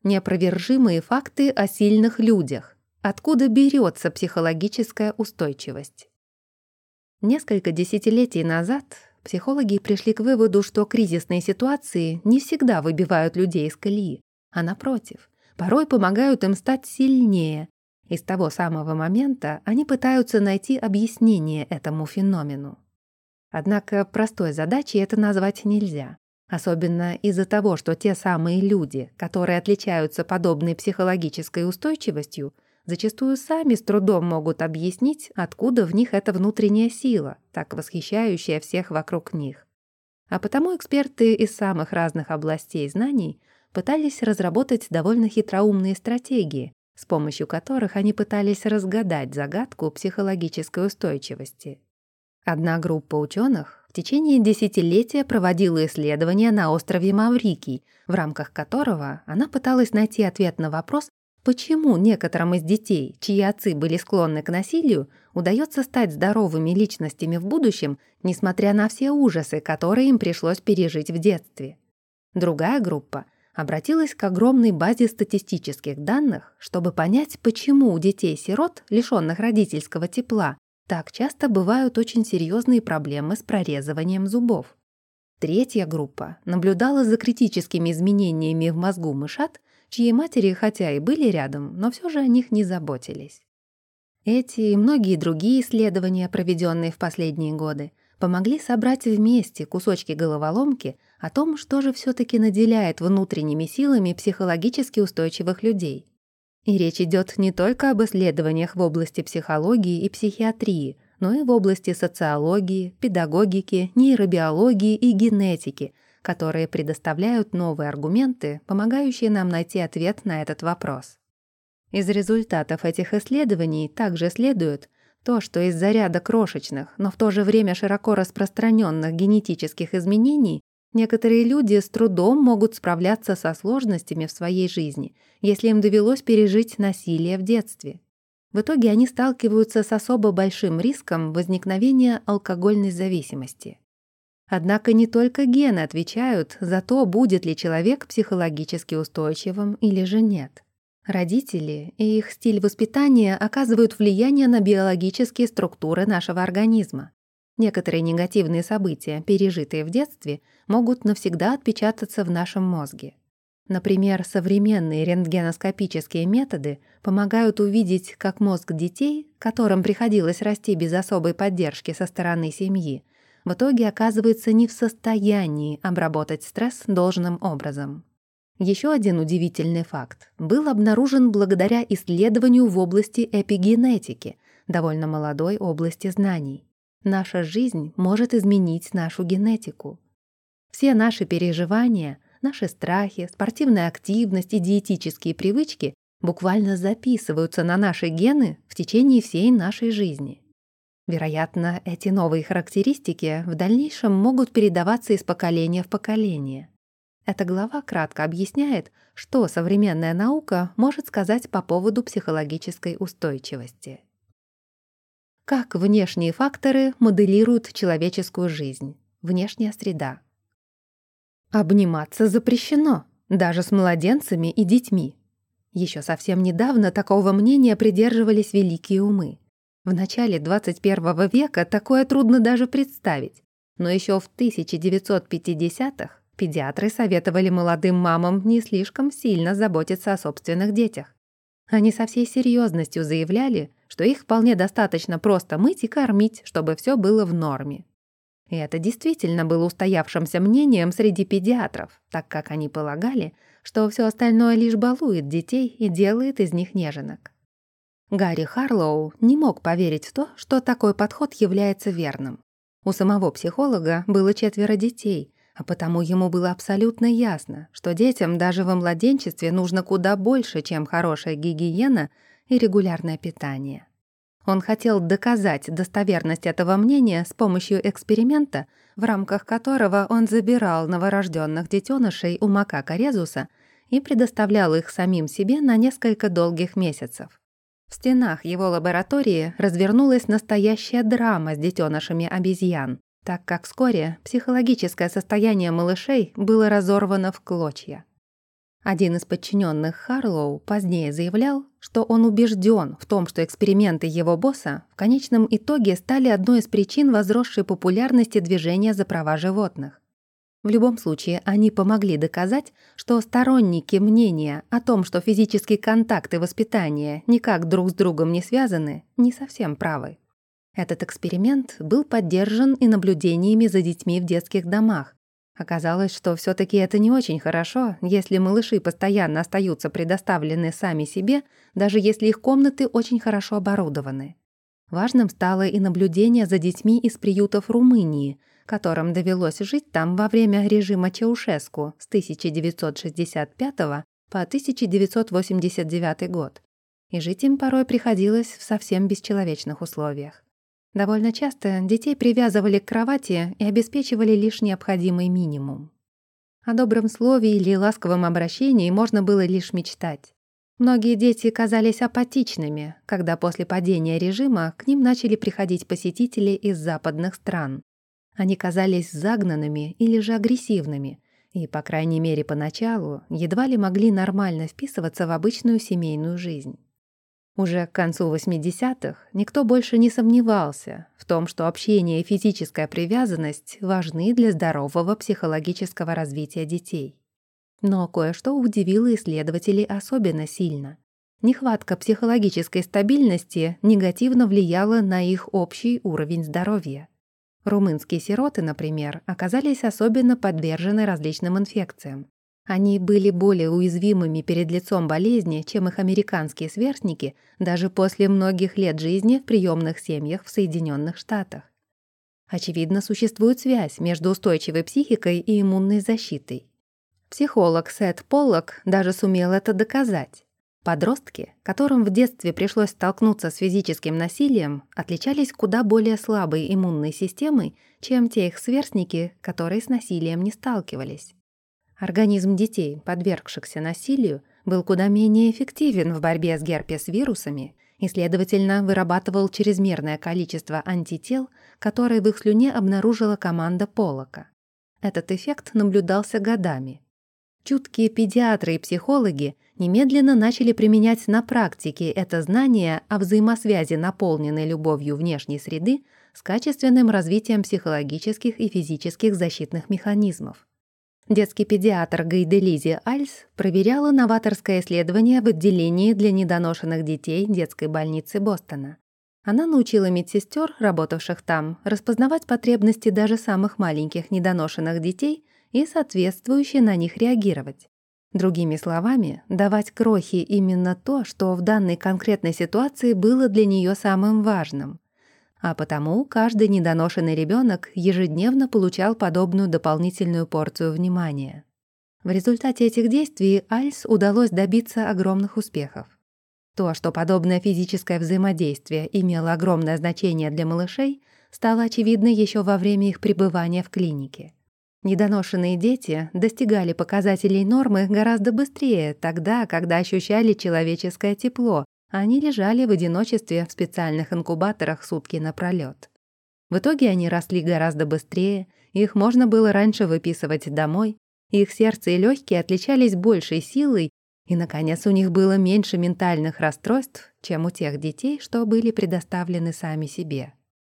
Неопровержимые факты о сильных людях. Откуда берется психологическая устойчивость? Несколько десятилетий назад психологи пришли к выводу, что кризисные ситуации не всегда выбивают людей из колеи, а напротив, порой помогают им стать сильнее. И с того самого момента они пытаются найти объяснение этому феномену. Однако простой задачей это назвать нельзя. Особенно из-за того, что те самые люди, которые отличаются подобной психологической устойчивостью, зачастую сами с трудом могут объяснить, откуда в них эта внутренняя сила, так восхищающая всех вокруг них. А потому эксперты из самых разных областей знаний пытались разработать довольно хитроумные стратегии, с помощью которых они пытались разгадать загадку психологической устойчивости. Одна группа ученых в течение десятилетия проводила исследования на острове Маврикий, в рамках которого она пыталась найти ответ на вопрос, почему некоторым из детей, чьи отцы были склонны к насилию, удается стать здоровыми личностями в будущем, несмотря на все ужасы, которые им пришлось пережить в детстве. Другая группа обратилась к огромной базе статистических данных, чтобы понять, почему у детей-сирот, лишённых родительского тепла, так часто бывают очень серьезные проблемы с прорезыванием зубов. Третья группа наблюдала за критическими изменениями в мозгу мышат, чьи матери хотя и были рядом, но все же о них не заботились. Эти и многие другие исследования, проведенные в последние годы, помогли собрать вместе кусочки головоломки о том, что же все-таки наделяет внутренними силами психологически устойчивых людей. И речь идет не только об исследованиях в области психологии и психиатрии, но и в области социологии, педагогики, нейробиологии и генетики, которые предоставляют новые аргументы, помогающие нам найти ответ на этот вопрос. Из результатов этих исследований также следует то, что из-за ряда крошечных, но в то же время широко распространенных генетических изменений некоторые люди с трудом могут справляться со сложностями в своей жизни, если им довелось пережить насилие в детстве. В итоге они сталкиваются с особо большим риском возникновения алкогольной зависимости. Однако не только гены отвечают за то, будет ли человек психологически устойчивым или же нет. Родители и их стиль воспитания оказывают влияние на биологические структуры нашего организма. Некоторые негативные события, пережитые в детстве, могут навсегда отпечататься в нашем мозге. Например, современные рентгеноскопические методы помогают увидеть, как мозг детей, которым приходилось расти без особой поддержки со стороны семьи, в итоге оказывается не в состоянии обработать стресс должным образом. Еще один удивительный факт был обнаружен благодаря исследованию в области эпигенетики, довольно молодой области знаний. Наша жизнь может изменить нашу генетику. Все наши переживания, наши страхи, спортивная активность и диетические привычки буквально записываются на наши гены в течение всей нашей жизни. Вероятно, эти новые характеристики в дальнейшем могут передаваться из поколения в поколение. Эта глава кратко объясняет, что современная наука может сказать по поводу психологической устойчивости. Как внешние факторы моделируют человеческую жизнь? Внешняя среда. Обниматься запрещено, даже с младенцами и детьми. Еще совсем недавно такого мнения придерживались великие умы. В начале 21 века такое трудно даже представить, но еще в 1950-х педиатры советовали молодым мамам не слишком сильно заботиться о собственных детях. Они со всей серьезностью заявляли, что их вполне достаточно просто мыть и кормить, чтобы все было в норме. И это действительно было устоявшимся мнением среди педиатров, так как они полагали, что все остальное лишь балует детей и делает из них неженок. Гарри Харлоу не мог поверить в то, что такой подход является верным. У самого психолога было 4 детей, а потому ему было абсолютно ясно, что детям даже во младенчестве нужно куда больше, чем хорошая гигиена и регулярное питание. Он хотел доказать достоверность этого мнения с помощью эксперимента, в рамках которого он забирал новорожденных детенышей у макака резуса и предоставлял их самим себе на несколько долгих месяцев. В стенах его лаборатории развернулась настоящая драма с детенышами обезьян, так как вскоре психологическое состояние малышей было разорвано в клочья. Один из подчиненных Харлоу позднее заявлял, что он убежден в том, что эксперименты его босса в конечном итоге стали одной из причин возросшей популярности движения за права животных. В любом случае, они помогли доказать, что сторонники мнения о том, что физический контакт и воспитание никак друг с другом не связаны, не совсем правы. Этот эксперимент был поддержан и наблюдениями за детьми в детских домах. Оказалось, что всё-таки это не очень хорошо, если малыши постоянно остаются предоставлены сами себе, даже если их комнаты очень хорошо оборудованы. Важным стало и наблюдение за детьми из приютов Румынии, которым довелось жить там во время режима Чаушеску с 1965 по 1989 год. И жить им порой приходилось в совсем бесчеловечных условиях. Довольно часто детей привязывали к кровати и обеспечивали лишь необходимый минимум. О добром слове или ласковом обращении можно было лишь мечтать. Многие дети казались апатичными, когда после падения режима к ним начали приходить посетители из западных стран. Они казались загнанными или же агрессивными и, по крайней мере поначалу, едва ли могли нормально вписываться в обычную семейную жизнь. Уже к концу 80-х никто больше не сомневался в том, что общение и физическая привязанность важны для здорового психологического развития детей. Но кое-что удивило исследователей особенно сильно. Нехватка психологической стабильности негативно влияла на их общий уровень здоровья. Румынские сироты, например, оказались особенно подвержены различным инфекциям. Они были более уязвимыми перед лицом болезни, чем их американские сверстники, даже после многих лет жизни в приемных семьях в Соединенных Штатах. Очевидно, существует связь между устойчивой психикой и иммунной защитой. Психолог Сет Поллок даже сумел это доказать. Подростки, которым в детстве пришлось столкнуться с физическим насилием, отличались куда более слабой иммунной системой, чем те их сверстники, которые с насилием не сталкивались. Организм детей, подвергшихся насилию, был куда менее эффективен в борьбе с герпес-вирусами и, следовательно, вырабатывал чрезмерное количество антител, которые в их слюне обнаружила команда Поллока. Этот эффект наблюдался годами. Чуткие педиатры и психологи немедленно начали применять на практике это знание о взаимосвязи наполненной любовью внешней среды с качественным развитием психологических и физических защитных механизмов. Детский педиатр Гайделизи Альс проверяла новаторское исследование в отделении для недоношенных детей детской больницы Бостона. Она научила медсестер, работавших там, распознавать потребности даже самых маленьких недоношенных детей и соответствующе на них реагировать. Другими словами, давать крохе именно то, что в данной конкретной ситуации было для нее самым важным. А потому каждый недоношенный ребенок ежедневно получал подобную дополнительную порцию внимания. В результате этих действий Альс удалось добиться огромных успехов. То, что подобное физическое взаимодействие имело огромное значение для малышей, стало очевидно еще во время их пребывания в клинике. Недоношенные дети достигали показателей нормы гораздо быстрее тогда, когда ощущали человеческое тепло, они лежали в одиночестве в специальных инкубаторах сутки напролёт. В итоге они росли гораздо быстрее, их можно было раньше выписывать домой, их сердце и легкие отличались большей силой, и, наконец, у них было меньше ментальных расстройств, чем у тех детей, что были предоставлены сами себе.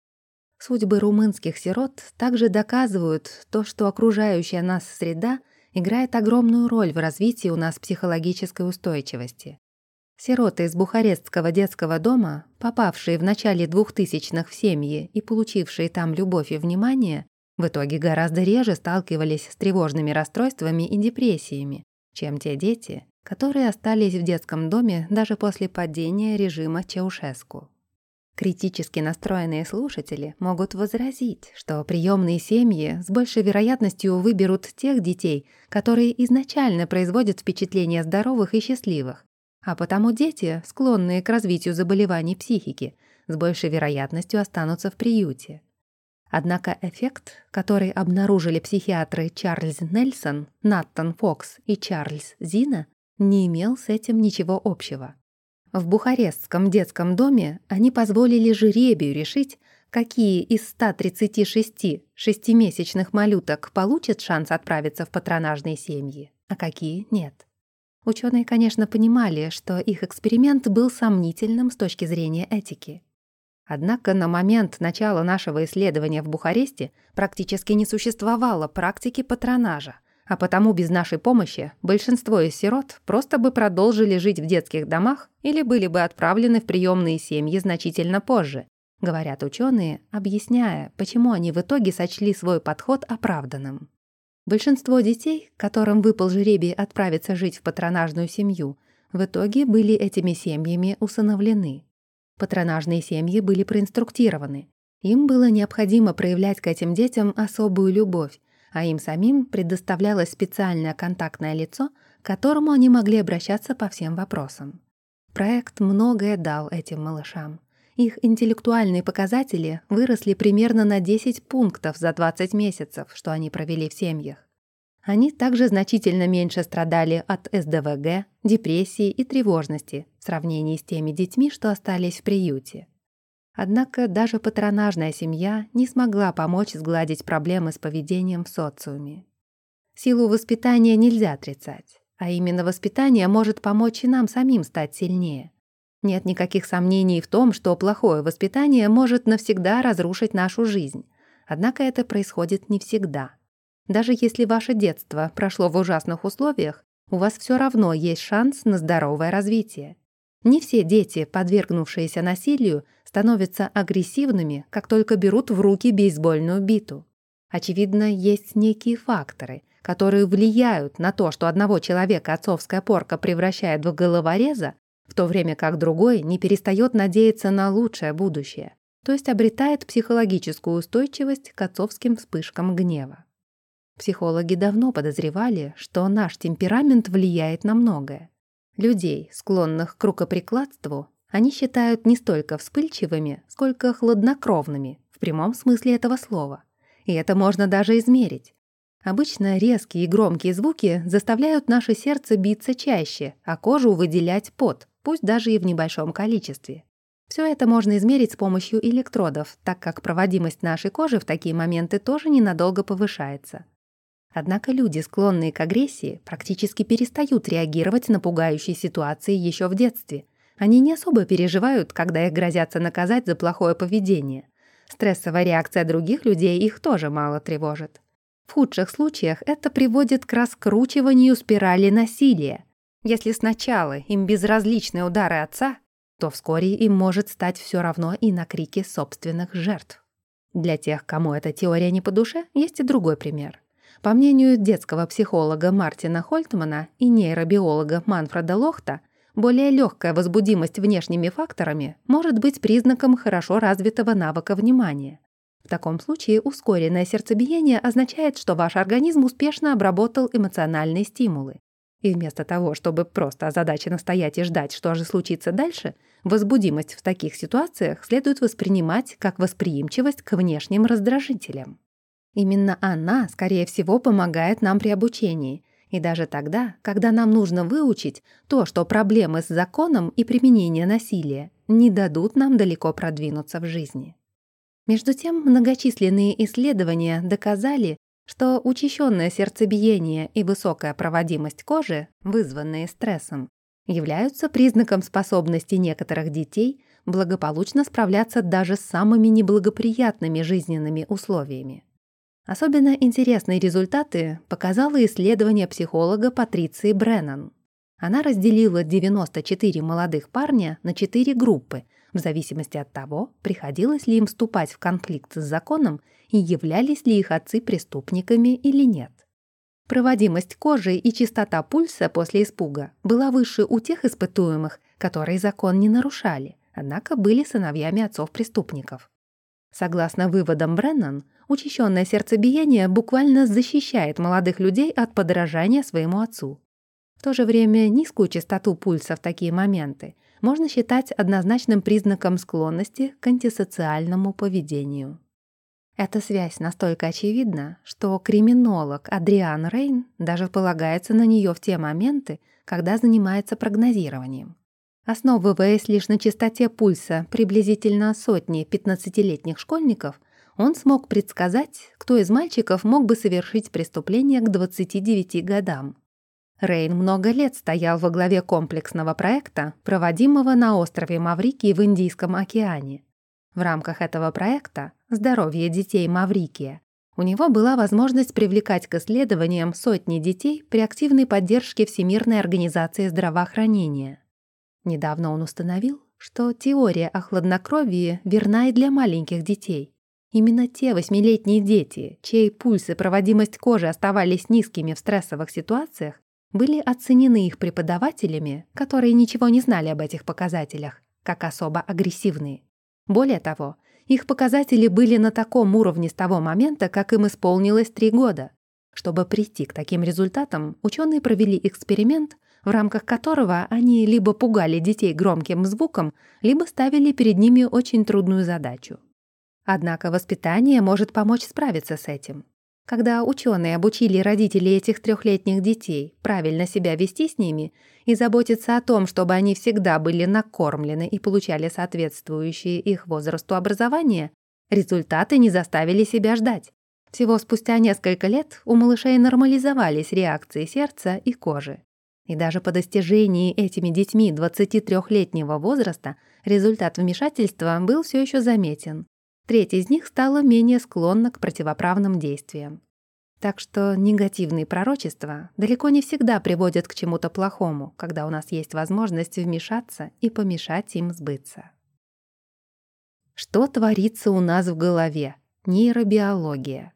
Судьбы румынских сирот также доказывают то, что окружающая нас среда играет огромную роль в развитии у нас психологической устойчивости. Сироты из Бухарестского детского дома, попавшие в начале 2000-х в семьи и получившие там любовь и внимание, в итоге гораздо реже сталкивались с тревожными расстройствами и депрессиями, чем те дети, которые остались в детском доме даже после падения режима Чаушеску. Критически настроенные слушатели могут возразить, что приемные семьи с большей вероятностью выберут тех детей, которые изначально производят впечатление здоровых и счастливых, а потому дети, склонные к развитию заболеваний психики, с большей вероятностью останутся в приюте. Однако эффект, который обнаружили психиатры Чарльз Нельсон, Наттан Фокс и Чарльз Зина, не имел с этим ничего общего. В Бухарестском детском доме они позволили жребию решить, какие из 136 шестимесячных малюток получат шанс отправиться в патронажные семьи, а какие нет. Ученые, конечно, понимали, что их эксперимент был сомнительным с точки зрения этики. Однако на момент начала нашего исследования в Бухаресте практически не существовало практики патронажа, а потому без нашей помощи большинство из сирот просто бы продолжили жить в детских домах или были бы отправлены в приемные семьи значительно позже, говорят ученые, объясняя, почему они в итоге сочли свой подход оправданным. Большинство детей, которым выпал жребий отправиться жить в патронажную семью, в итоге были этими семьями усыновлены. Патронажные семьи были проинструктированы. Им было необходимо проявлять к этим детям особую любовь, а им самим предоставлялось специальное контактное лицо, к которому они могли обращаться по всем вопросам. Проект многое дал этим малышам. Их интеллектуальные показатели выросли примерно на 10 пунктов за 20 месяцев, что они провели в семьях. Они также значительно меньше страдали от СДВГ, депрессии и тревожности в сравнении с теми детьми, что остались в приюте. Однако даже патронажная семья не смогла помочь сгладить проблемы с поведением в социуме. Силу воспитания нельзя отрицать, а именно воспитание может помочь и нам самим стать сильнее. Нет никаких сомнений в том, что плохое воспитание может навсегда разрушить нашу жизнь. Однако это происходит не всегда. Даже если ваше детство прошло в ужасных условиях, у вас все равно есть шанс на здоровое развитие. Не все дети, подвергнувшиеся насилию, становятся агрессивными, как только берут в руки бейсбольную биту. Очевидно, есть некие факторы, которые влияют на то, что одного человека отцовская порка превращает в головореза, в то время как другой не перестает надеяться на лучшее будущее, то есть обретает психологическую устойчивость к отцовским вспышкам гнева. Психологи давно подозревали, что наш темперамент влияет на многое. Людей, склонных к рукоприкладству, они считают не столько вспыльчивыми, сколько хладнокровными, в прямом смысле этого слова. И это можно даже измерить. Обычно резкие и громкие звуки заставляют наше сердце биться чаще, а кожу выделять пот, пусть даже и в небольшом количестве. Все это можно измерить с помощью электродов, так как проводимость нашей кожи в такие моменты тоже ненадолго повышается. Однако люди, склонные к агрессии, практически перестают реагировать на пугающие ситуации еще в детстве. Они не особо переживают, когда их грозятся наказать за плохое поведение. Стрессовая реакция других людей их тоже мало тревожит. В худших случаях это приводит к раскручиванию спирали насилия. Если сначала им безразличны удары отца, то вскоре им может стать все равно и на крики собственных жертв. Для тех, кому эта теория не по душе, есть и другой пример. По мнению детского психолога Мартина Хольтмана и нейробиолога Манфреда Лохта, более легкая возбудимость внешними факторами может быть признаком хорошо развитого навыка внимания. В таком случае ускоренное сердцебиение означает, что ваш организм успешно обработал эмоциональные стимулы. И вместо того, чтобы просто озадаченно стоять и ждать, что же случится дальше, возбудимость в таких ситуациях следует воспринимать как восприимчивость к внешним раздражителям. Именно она, скорее всего, помогает нам при обучении, и даже тогда, когда нам нужно выучить то, что проблемы с законом и применение насилия не дадут нам далеко продвинуться в жизни. Между тем, многочисленные исследования доказали, что учащенное сердцебиение и высокая проводимость кожи, вызванные стрессом, являются признаком способности некоторых детей благополучно справляться даже с самыми неблагоприятными жизненными условиями. Особенно интересные результаты показало исследование психолога Патриции Бреннан. Она разделила 94 молодых парня на 4 группы, в зависимости от того, приходилось ли им вступать в конфликт с законом и являлись ли их отцы преступниками или нет. Проводимость кожи и частота пульса после испуга была выше у тех испытуемых, которые закон не нарушали, однако были сыновьями отцов-преступников. Согласно выводам Бреннан, учащенное сердцебиение буквально защищает молодых людей от подражания своему отцу. В то же время низкую частоту пульса в такие моменты можно считать однозначным признаком склонности к антисоциальному поведению. Эта связь настолько очевидна, что криминолог Адриан Рейн даже полагается на нее в те моменты, когда занимается прогнозированием. Основываясь лишь на частоте пульса приблизительно сотни 15-летних школьников, он смог предсказать, кто из мальчиков мог бы совершить преступление к 29 годам. Рейн много лет стоял во главе комплексного проекта, проводимого на острове Маврикий в Индийском океане. В рамках этого проекта «Здоровье детей Маврикия» у него была возможность привлекать к исследованиям сотни детей при активной поддержке Всемирной организации здравоохранения. Недавно он установил, что теория о хладнокровии верна и для маленьких детей. Именно те 8-летние дети, чей пульс и проводимость кожи оставались низкими в стрессовых ситуациях, были оценены их преподавателями, которые ничего не знали об этих показателях, как особо агрессивные. Более того, их показатели были на таком уровне с того момента, как им исполнилось 3 года. Чтобы прийти к таким результатам, ученые провели эксперимент, в рамках которого они либо пугали детей громким звуком, либо ставили перед ними очень трудную задачу. Однако воспитание может помочь справиться с этим. Когда ученые обучили родителей этих 3-летних детей правильно себя вести с ними и заботиться о том, чтобы они всегда были накормлены и получали соответствующее их возрасту образование, результаты не заставили себя ждать. Всего спустя несколько лет у малышей нормализовались реакции сердца и кожи. И даже по достижении этими детьми 23-летнего возраста результат вмешательства был все еще заметен. Треть из них стала менее склонна к противоправным действиям. Так что негативные пророчества далеко не всегда приводят к чему-то плохому, когда у нас есть возможность вмешаться и помешать им сбыться. Что творится у нас в голове? Нейробиология.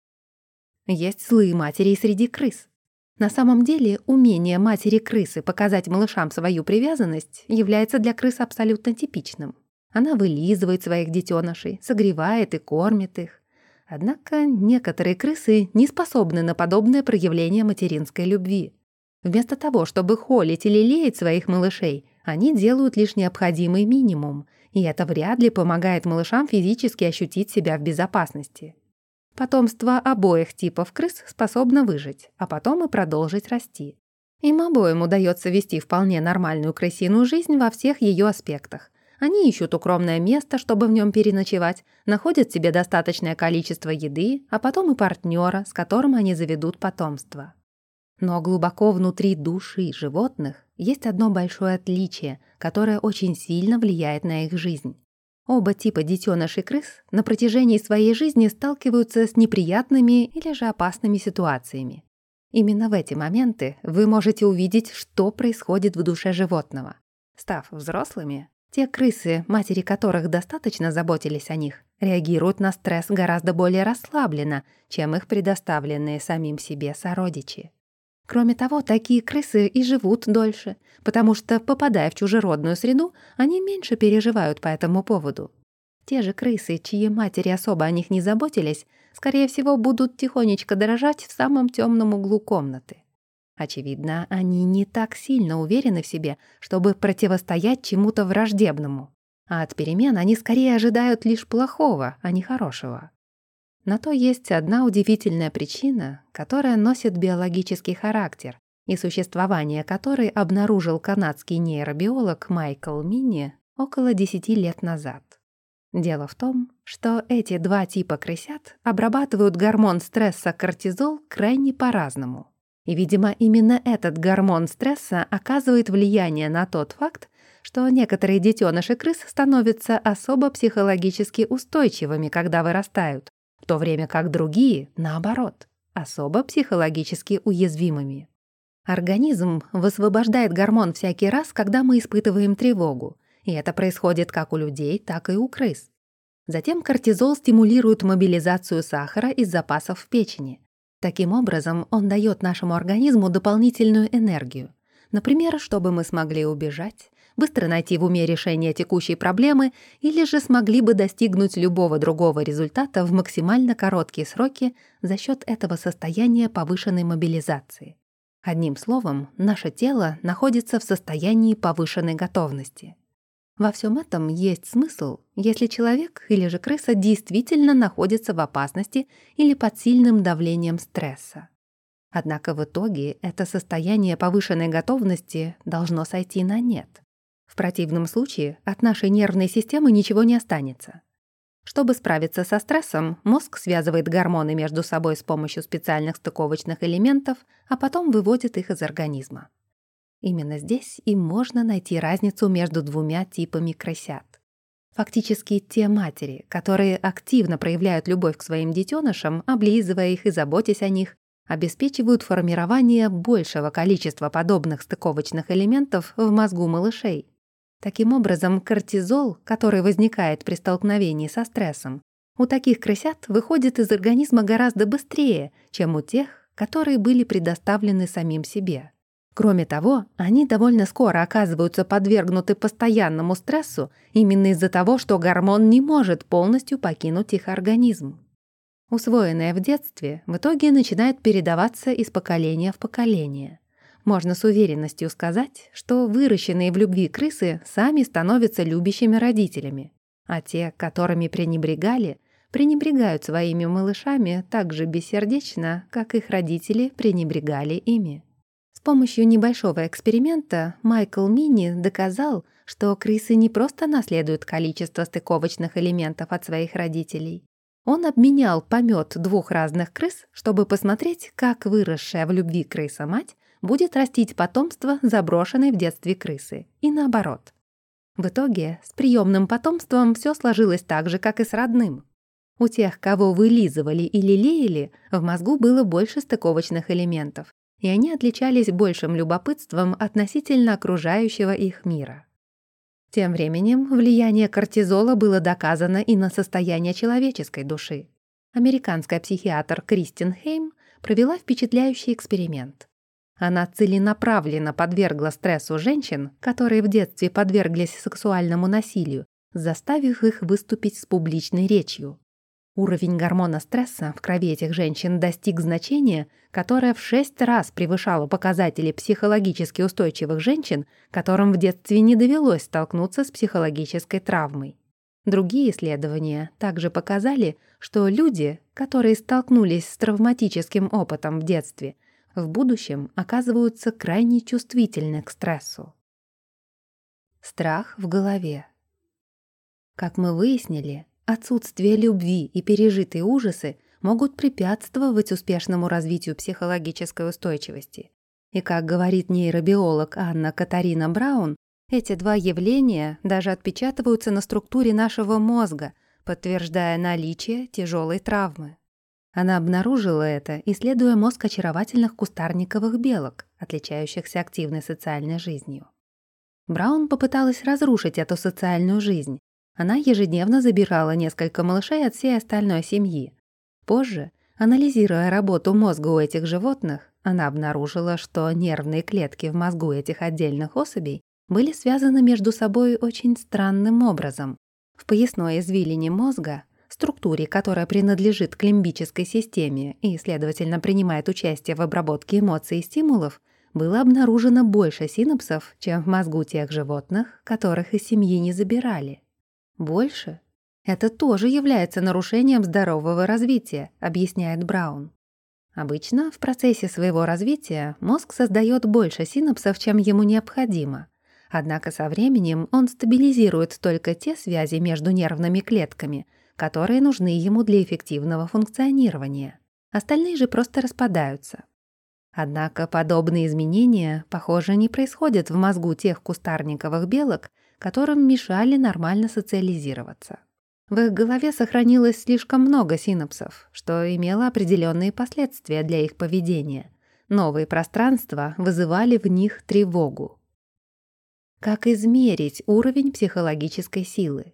Есть злые матери и среди крыс. На самом деле, умение матери-крысы показать малышам свою привязанность является для крыс абсолютно типичным. Она вылизывает своих детенышей, согревает и кормит их. Однако некоторые крысы не способны на подобное проявление материнской любви. Вместо того, чтобы холить или лелеять своих малышей, они делают лишь необходимый минимум, и это вряд ли помогает малышам физически ощутить себя в безопасности. Потомство обоих типов крыс способно выжить, а потом и продолжить расти. Им обоим удается вести вполне нормальную крысиную жизнь во всех ее аспектах. Они ищут укромное место, чтобы в нем переночевать, находят себе достаточное количество еды, а потом и партнера, с которым они заведут потомство. Но глубоко внутри души животных есть одно большое отличие, которое очень сильно влияет на их жизнь. Оба типа детенышей крыс на протяжении своей жизни сталкиваются с неприятными или же опасными ситуациями. Именно в эти моменты вы можете увидеть, что происходит в душе животного. Став взрослыми, те крысы, матери которых достаточно заботились о них, реагируют на стресс гораздо более расслабленно, чем их предоставленные самим себе сородичи. Кроме того, такие крысы и живут дольше, потому что, попадая в чужеродную среду, они меньше переживают по этому поводу. Те же крысы, чьи матери особо о них не заботились, скорее всего, будут тихонечко дрожать в самом темном углу комнаты. Очевидно, они не так сильно уверены в себе, чтобы противостоять чему-то враждебному. А от перемен они скорее ожидают лишь плохого, а не хорошего. На то есть одна удивительная причина, которая носит биологический характер, и существование которой обнаружил канадский нейробиолог Майкл Минни около 10 лет назад. Дело в том, что эти 2 типа крысят обрабатывают гормон стресса кортизол крайне по-разному. И, видимо, именно этот гормон стресса оказывает влияние на тот факт, что некоторые детеныши крыс становятся особо психологически устойчивыми, когда вырастают, в то время как другие, наоборот, особо психологически уязвимыми. Организм высвобождает гормон всякий раз, когда мы испытываем тревогу, и это происходит как у людей, так и у крыс. Затем кортизол стимулирует мобилизацию сахара из запасов в печени. Таким образом, он дает нашему организму дополнительную энергию. Например, чтобы мы смогли убежать, быстро найти в уме решение текущей проблемы или же смогли бы достигнуть любого другого результата в максимально короткие сроки за счет этого состояния повышенной мобилизации. Одним словом, наше тело находится в состоянии повышенной готовности. Во всем этом есть смысл, если человек или же крыса действительно находится в опасности или под сильным давлением стресса. Однако в итоге это состояние повышенной готовности должно сойти на нет. В противном случае от нашей нервной системы ничего не останется. Чтобы справиться со стрессом, мозг связывает гормоны между собой с помощью специальных стыковочных элементов, а потом выводит их из организма. Именно здесь и можно найти разницу между двумя типами крысят. Фактически те матери, которые активно проявляют любовь к своим детенышам, облизывая их и заботясь о них, обеспечивают формирование большего количества подобных стыковочных элементов в мозгу малышей. Таким образом, кортизол, который возникает при столкновении со стрессом, у таких крысят выходит из организма гораздо быстрее, чем у тех, которые были предоставлены самим себе. Кроме того, они довольно скоро оказываются подвергнуты постоянному стрессу именно из-за того, что гормон не может полностью покинуть их организм. Усвоенное в детстве в итоге начинает передаваться из поколения в поколение. Можно с уверенностью сказать, что выращенные в любви крысы сами становятся любящими родителями, а те, которыми пренебрегали, пренебрегают своими малышами так же бессердечно, как их родители пренебрегали ими. С помощью небольшого эксперимента Майкл Мини доказал, что крысы не просто наследуют количество стыковочных элементов от своих родителей. Он обменял помет двух разных крыс, чтобы посмотреть, как выросшая в любви крыса-мать будет растить потомство заброшенной в детстве крысы, и наоборот. В итоге с приемным потомством все сложилось так же, как и с родным. У тех, кого вылизывали или лелеяли, в мозгу было больше стыковочных элементов, и они отличались большим любопытством относительно окружающего их мира. Тем временем влияние кортизола было доказано и на состояние человеческой души. Американская психиатр Кристин Хейм провела впечатляющий эксперимент. Она целенаправленно подвергла стрессу женщин, которые в детстве подверглись сексуальному насилию, заставив их выступить с публичной речью. Уровень гормона стресса в крови этих женщин достиг значения, которое в 6 раз превышало показатели психологически устойчивых женщин, которым в детстве не довелось столкнуться с психологической травмой. Другие исследования также показали, что люди, которые столкнулись с травматическим опытом в детстве, в будущем оказываются крайне чувствительны к стрессу. Страх в голове. Как мы выяснили, отсутствие любви и пережитые ужасы могут препятствовать успешному развитию психологической устойчивости. И, как говорит нейробиолог Анна Катарина Браун, эти два явления даже отпечатываются на структуре нашего мозга, подтверждая наличие тяжелой травмы. Она обнаружила это, исследуя мозг очаровательных кустарниковых белок, отличающихся активной социальной жизнью. Браун попыталась разрушить эту социальную жизнь. Она ежедневно забирала несколько малышей от всей остальной семьи. Позже, анализируя работу мозга у этих животных, она обнаружила, что нервные клетки в мозгу этих отдельных особей были связаны между собой очень странным образом. В поясной извилине мозга, структуре, которая принадлежит к лимбической системе и, следовательно, принимает участие в обработке эмоций и стимулов, было обнаружено больше синапсов, чем в мозгу тех животных, которых из семьи не забирали. Больше? Это тоже является нарушением здорового развития, объясняет Браун. Обычно в процессе своего развития мозг создает больше синапсов, чем ему необходимо. Однако со временем он стабилизирует только те связи между нервными клетками, которые нужны ему для эффективного функционирования. Остальные же просто распадаются. Однако подобные изменения, похоже, не происходят в мозгу тех кустарниковых белок, которым мешали нормально социализироваться. В их голове сохранилось слишком много синапсов, что имело определенные последствия для их поведения. Новые пространства вызывали в них тревогу. Как измерить уровень психологической силы?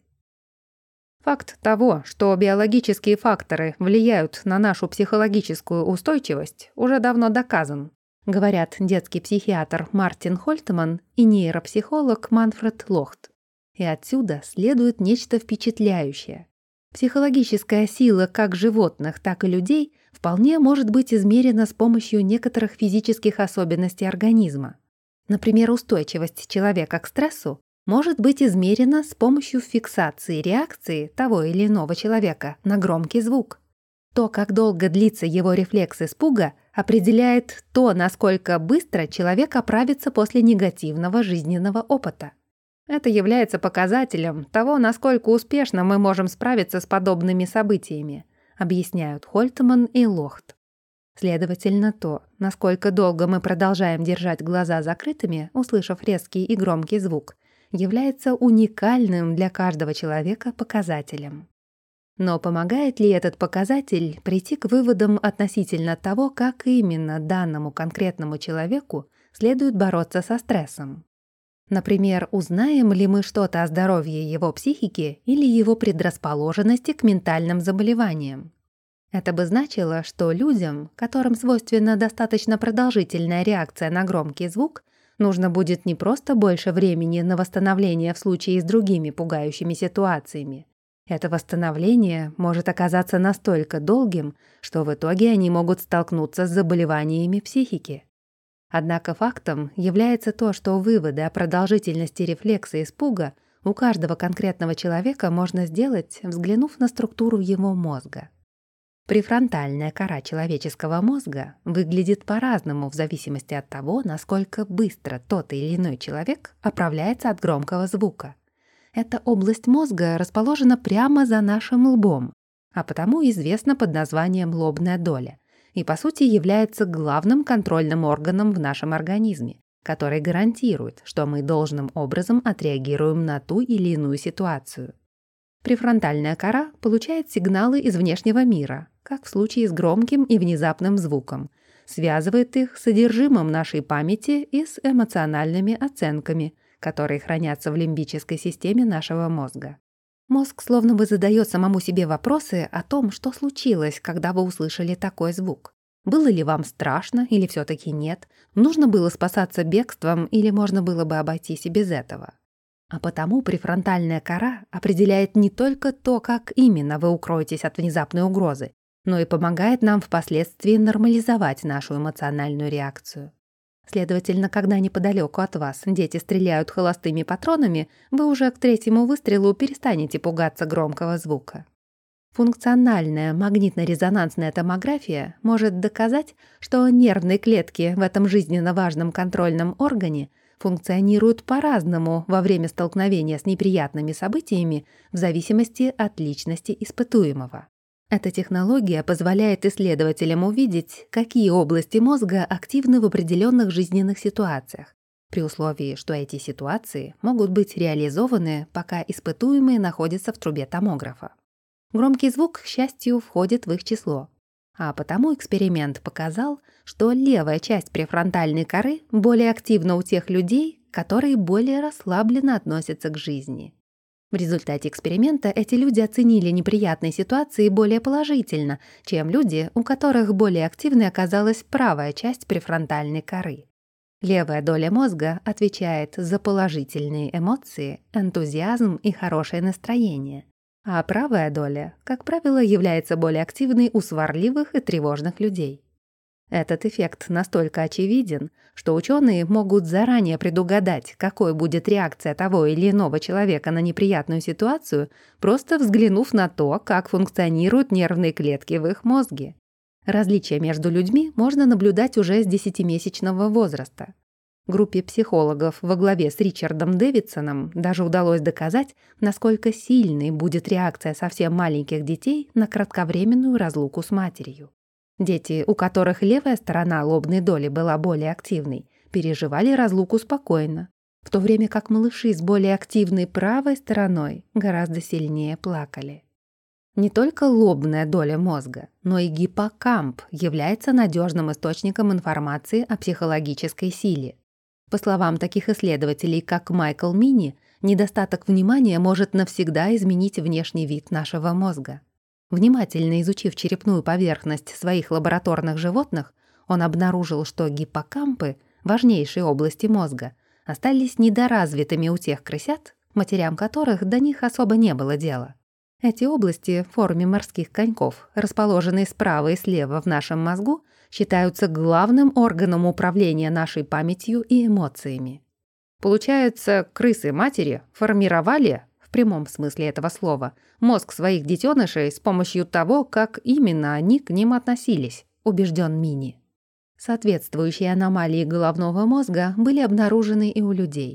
Факт того, что биологические факторы влияют на нашу психологическую устойчивость, уже давно доказан, говорят детский психиатр Мартин Хольтман и нейропсихолог Манфред Лохт. И отсюда следует нечто впечатляющее. Психологическая сила как животных, так и людей вполне может быть измерена с помощью некоторых физических особенностей организма. Например, устойчивость человека к стрессу может быть измерена с помощью фиксации реакции того или иного человека на громкий звук. То, как долго длится его рефлекс испуга, определяет то, насколько быстро человек оправится после негативного жизненного опыта. Это является показателем того, насколько успешно мы можем справиться с подобными событиями, объясняют Хольтман и Лохт. Следовательно, то, насколько долго мы продолжаем держать глаза закрытыми, услышав резкий и громкий звук, является уникальным для каждого человека показателем. Но помогает ли этот показатель прийти к выводам относительно того, как именно данному конкретному человеку следует бороться со стрессом? Например, узнаем ли мы что-то о здоровье его психики или его предрасположенности к ментальным заболеваниям? Это бы значило, что людям, которым свойственна достаточно продолжительная реакция на громкий звук, нужно будет не просто больше времени на восстановление в случае с другими пугающими ситуациями. Это восстановление может оказаться настолько долгим, что в итоге они могут столкнуться с заболеваниями психики. Однако фактом является то, что выводы о продолжительности рефлекса испуга у каждого конкретного человека можно сделать, взглянув на структуру его мозга. Префронтальная кора человеческого мозга выглядит по-разному в зависимости от того, насколько быстро тот или иной человек оправляется от громкого звука. Эта область мозга расположена прямо за нашим лбом, а потому известна под названием лобная доля и, по сути, является главным контрольным органом в нашем организме, который гарантирует, что мы должным образом отреагируем на ту или иную ситуацию. Префронтальная кора получает сигналы из внешнего мира, как в случае с громким и внезапным звуком, связывает их с содержимым нашей памяти и с эмоциональными оценками, которые хранятся в лимбической системе нашего мозга. Мозг словно бы задает самому себе вопросы о том, что случилось, когда вы услышали такой звук. Было ли вам страшно или все-таки нет? Нужно было спасаться бегством или можно было бы обойтись и без этого? А потому префронтальная кора определяет не только то, как именно вы укроетесь от внезапной угрозы, но и помогает нам впоследствии нормализовать нашу эмоциональную реакцию. Следовательно, когда неподалеку от вас дети стреляют холостыми патронами, вы уже к третьему выстрелу перестанете пугаться громкого звука. Функциональная магнитно-резонансная томография может доказать, что нервные клетки в этом жизненно важном контрольном органе функционируют по-разному во время столкновения с неприятными событиями в зависимости от личности испытуемого. Эта технология позволяет исследователям увидеть, какие области мозга активны в определенных жизненных ситуациях, при условии, что эти ситуации могут быть реализованы, пока испытуемые находятся в трубе томографа. Громкий звук, к счастью, входит в их число. А потому эксперимент показал, что левая часть префронтальной коры более активна у тех людей, которые более расслабленно относятся к жизни. В результате эксперимента эти люди оценили неприятные ситуации более положительно, чем люди, у которых более активной оказалась правая часть префронтальной коры. Левая доля мозга отвечает за положительные эмоции, энтузиазм и хорошее настроение, а правая доля, как правило, является более активной у сварливых и тревожных людей. Этот эффект настолько очевиден, что ученые могут заранее предугадать, какой будет реакция того или иного человека на неприятную ситуацию, просто взглянув на то, как функционируют нервные клетки в их мозге. Различия между людьми можно наблюдать уже с 10-месячного возраста. Группе психологов во главе с Ричардом Дэвидсоном даже удалось доказать, насколько сильной будет реакция совсем маленьких детей на кратковременную разлуку с матерью. Дети, у которых левая сторона лобной доли была более активной, переживали разлуку спокойно, в то время как малыши с более активной правой стороной гораздо сильнее плакали. Не только лобная доля мозга, но и гиппокамп является надежным источником информации о психологической силе. По словам таких исследователей, как Майкл Мини, недостаток внимания может навсегда изменить внешний вид нашего мозга. Внимательно изучив черепную поверхность своих лабораторных животных, он обнаружил, что гиппокампы, важнейшие области мозга, остались недоразвитыми у тех крысят, матерям которых до них особо не было дела. Эти области в форме морских коньков, расположенные справа и слева в нашем мозгу, считаются главным органом управления нашей памятью и эмоциями. Получается, крысы-матери формировали, в прямом смысле этого слова, мозг своих детенышей с помощью того, как именно они к ним относились, убежден Мини. Соответствующие аномалии головного мозга были обнаружены и у людей.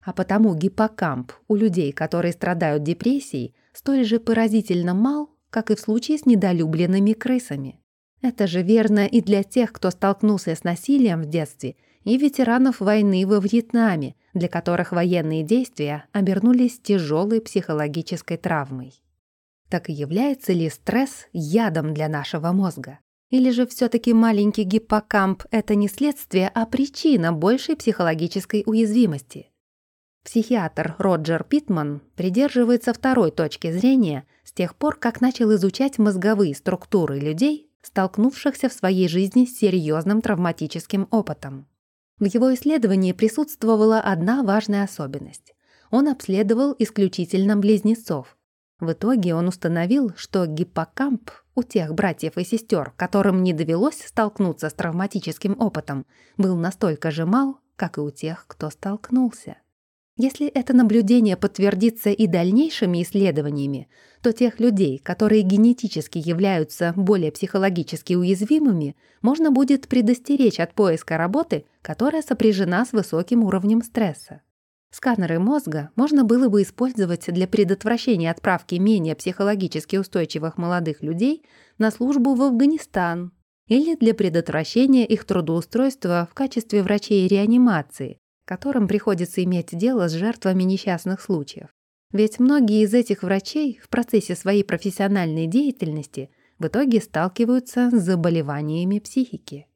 А потому гиппокамп у людей, которые страдают депрессией, столь же поразительно мал, как и в случае с недолюбленными крысами. Это же верно и для тех, кто столкнулся с насилием в детстве, и ветеранов войны во Вьетнаме, для которых военные действия обернулись тяжелой психологической травмой. Так и является ли стресс ядом для нашего мозга? Или же все-таки маленький гиппокамп – это не следствие, а причина большей психологической уязвимости? Психиатр Роджер Питтман придерживается второй точки зрения с тех пор, как начал изучать мозговые структуры людей, столкнувшихся в своей жизни с серьезным травматическим опытом. В его исследовании присутствовала одна важная особенность. Он обследовал исключительно близнецов. В итоге он установил, что гиппокамп у тех братьев и сестер, которым не довелось столкнуться с травматическим опытом, был настолько же мал, как и у тех, кто столкнулся. Если это наблюдение подтвердится и дальнейшими исследованиями, то тех людей, которые генетически являются более психологически уязвимыми, можно будет предостеречь от поиска работы, которая сопряжена с высоким уровнем стресса. Сканеры мозга можно было бы использовать для предотвращения отправки менее психологически устойчивых молодых людей на службу в Афганистан или для предотвращения их трудоустройства в качестве врачей реанимации, которым приходится иметь дело с жертвами несчастных случаев. Ведь многие из этих врачей в процессе своей профессиональной деятельности в итоге сталкиваются с заболеваниями психики.